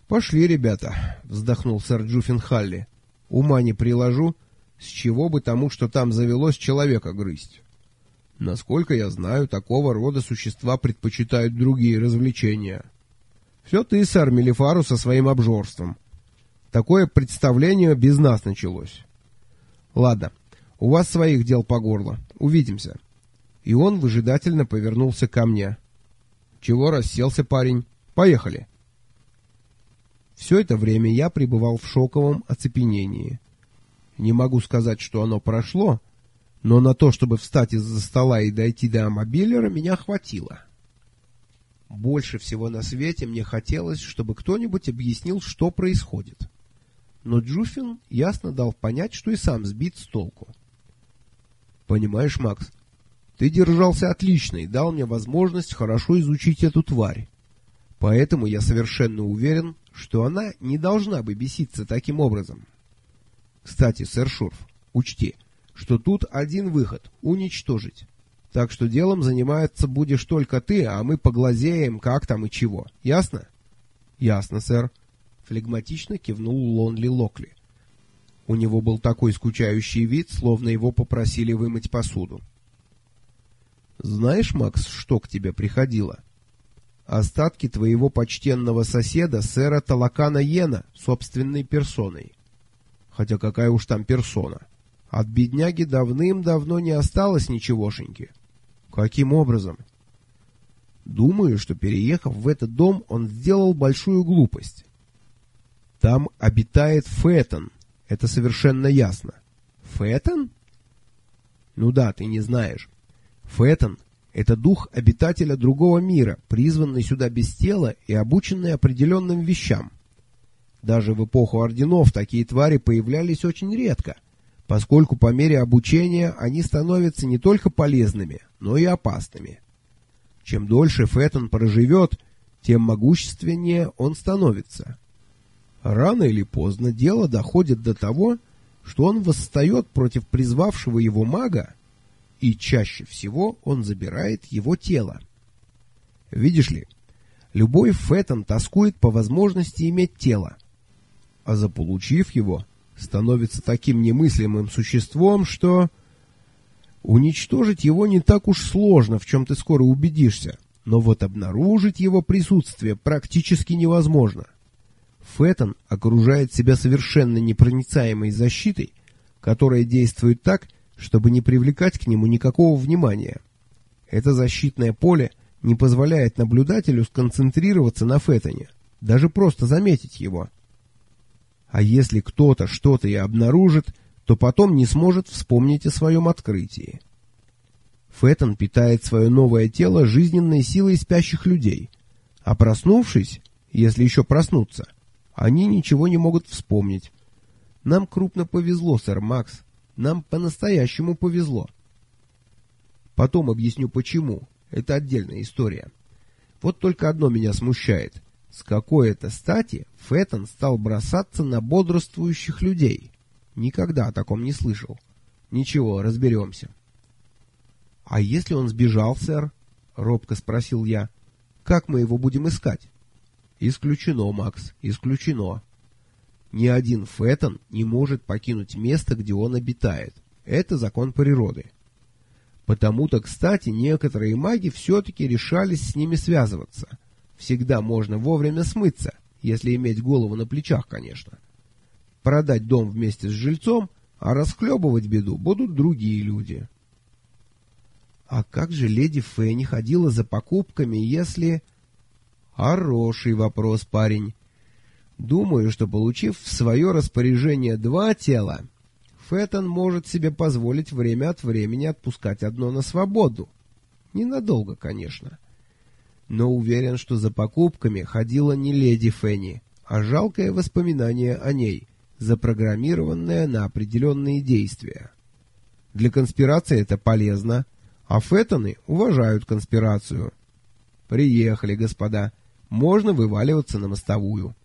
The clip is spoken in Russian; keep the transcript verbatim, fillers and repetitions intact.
«Пошли, ребята», — вздохнул сэр Джуффин-Халли. «Ума не приложу, с чего бы тому, что там завелось, человека грызть. Насколько я знаю, такого рода существа предпочитают другие развлечения. Все ты, сэр Мелифару, со своим обжорством. Такое представление без нас началось. Ладно, у вас своих дел по горло. Увидимся». И он выжидательно повернулся ко мне. «Чего расселся, парень? Поехали». Все это время я пребывал в шоковом оцепенении. Не могу сказать, что оно прошло, но на то, чтобы встать из-за стола и дойти до мобилера, меня хватило. Больше всего на свете мне хотелось, чтобы кто-нибудь объяснил, что происходит. Но Джуффин ясно дал понять, что и сам сбит с толку. «Понимаешь, Макс, ты держался отлично и дал мне возможность хорошо изучить эту тварь. Поэтому я совершенно уверен, что она не должна бы беситься таким образом. Кстати, сэр Шурф, учти, что тут один выход — уничтожить. Так что делом заниматься будешь только ты, а мы поглазеем, как там и чего. Ясно?» «Ясно, сэр», — флегматично кивнул Лонли Локли. У него был такой скучающий вид, словно его попросили вымыть посуду. «Знаешь, Макс, что к тебе приходило? Остатки твоего почтенного соседа, сэра Талакана Йена, собственной персоной. Хотя какая уж там персона. От бедняги давным-давно не осталось ничегошеньки. Каким образом? Думаю, что, переехав в этот дом, он сделал большую глупость. Там обитает Фэтон, это совершенно ясно». «Фэтон?» «Ну да, ты не знаешь. Фэтон — это дух обитателя другого мира, призванный сюда без тела и обученный определенным вещам. Даже в эпоху орденов такие твари появлялись очень редко, поскольку по мере обучения они становятся не только полезными, но и опасными. Чем дольше Фэтон проживет, тем могущественнее он становится. Рано или поздно дело доходит до того, что он восстает против призвавшего его мага, и чаще всего он забирает его тело. Видишь ли, любой Фэтон тоскует по возможности иметь тело, а заполучив его, становится таким немыслимым существом, что уничтожить его не так уж сложно, в чем ты скоро убедишься, но вот обнаружить его присутствие практически невозможно. Фэтон окружает себя совершенно непроницаемой защитой, которая действует так, чтобы не привлекать к нему никакого внимания. Это защитное поле не позволяет наблюдателю сконцентрироваться на Фэтоне, даже просто заметить его. А если кто-то что-то и обнаружит, то потом не сможет вспомнить о своем открытии. Фэтон питает свое новое тело жизненной силой спящих людей, а проснувшись, если еще проснутся, они ничего не могут вспомнить. Нам крупно повезло, сэр Макс. Нам по-настоящему повезло. Потом объясню почему. Это отдельная история. Вот только одно меня смущает. С какой это стати Фэтон стал бросаться на бодрствующих людей? Никогда о таком не слышал. Ничего, разберемся. — А если он сбежал, сэр? — робко спросил я. — Как мы его будем искать? — Исключено, Макс, исключено. Ни один Фэтон не может покинуть место, где он обитает. Это закон природы. Потому-то, кстати, некоторые маги все-таки решались с ними связываться. Всегда можно вовремя смыться, если иметь голову на плечах, конечно. Продать дом вместе с жильцом, а расхлебывать беду будут другие люди. А как же леди Фэнни ходила за покупками, если... Хороший вопрос, парень. Думаю, что, получив в свое распоряжение два тела, Фэтон может себе позволить время от времени отпускать одно на свободу. Ненадолго, конечно. Но уверен, что за покупками ходила не леди Фэнни, а жалкое воспоминание о ней, запрограммированное на определенные действия. Для конспирации это полезно, а Фэтоны уважают конспирацию. Приехали, господа. Можно вываливаться на мостовую.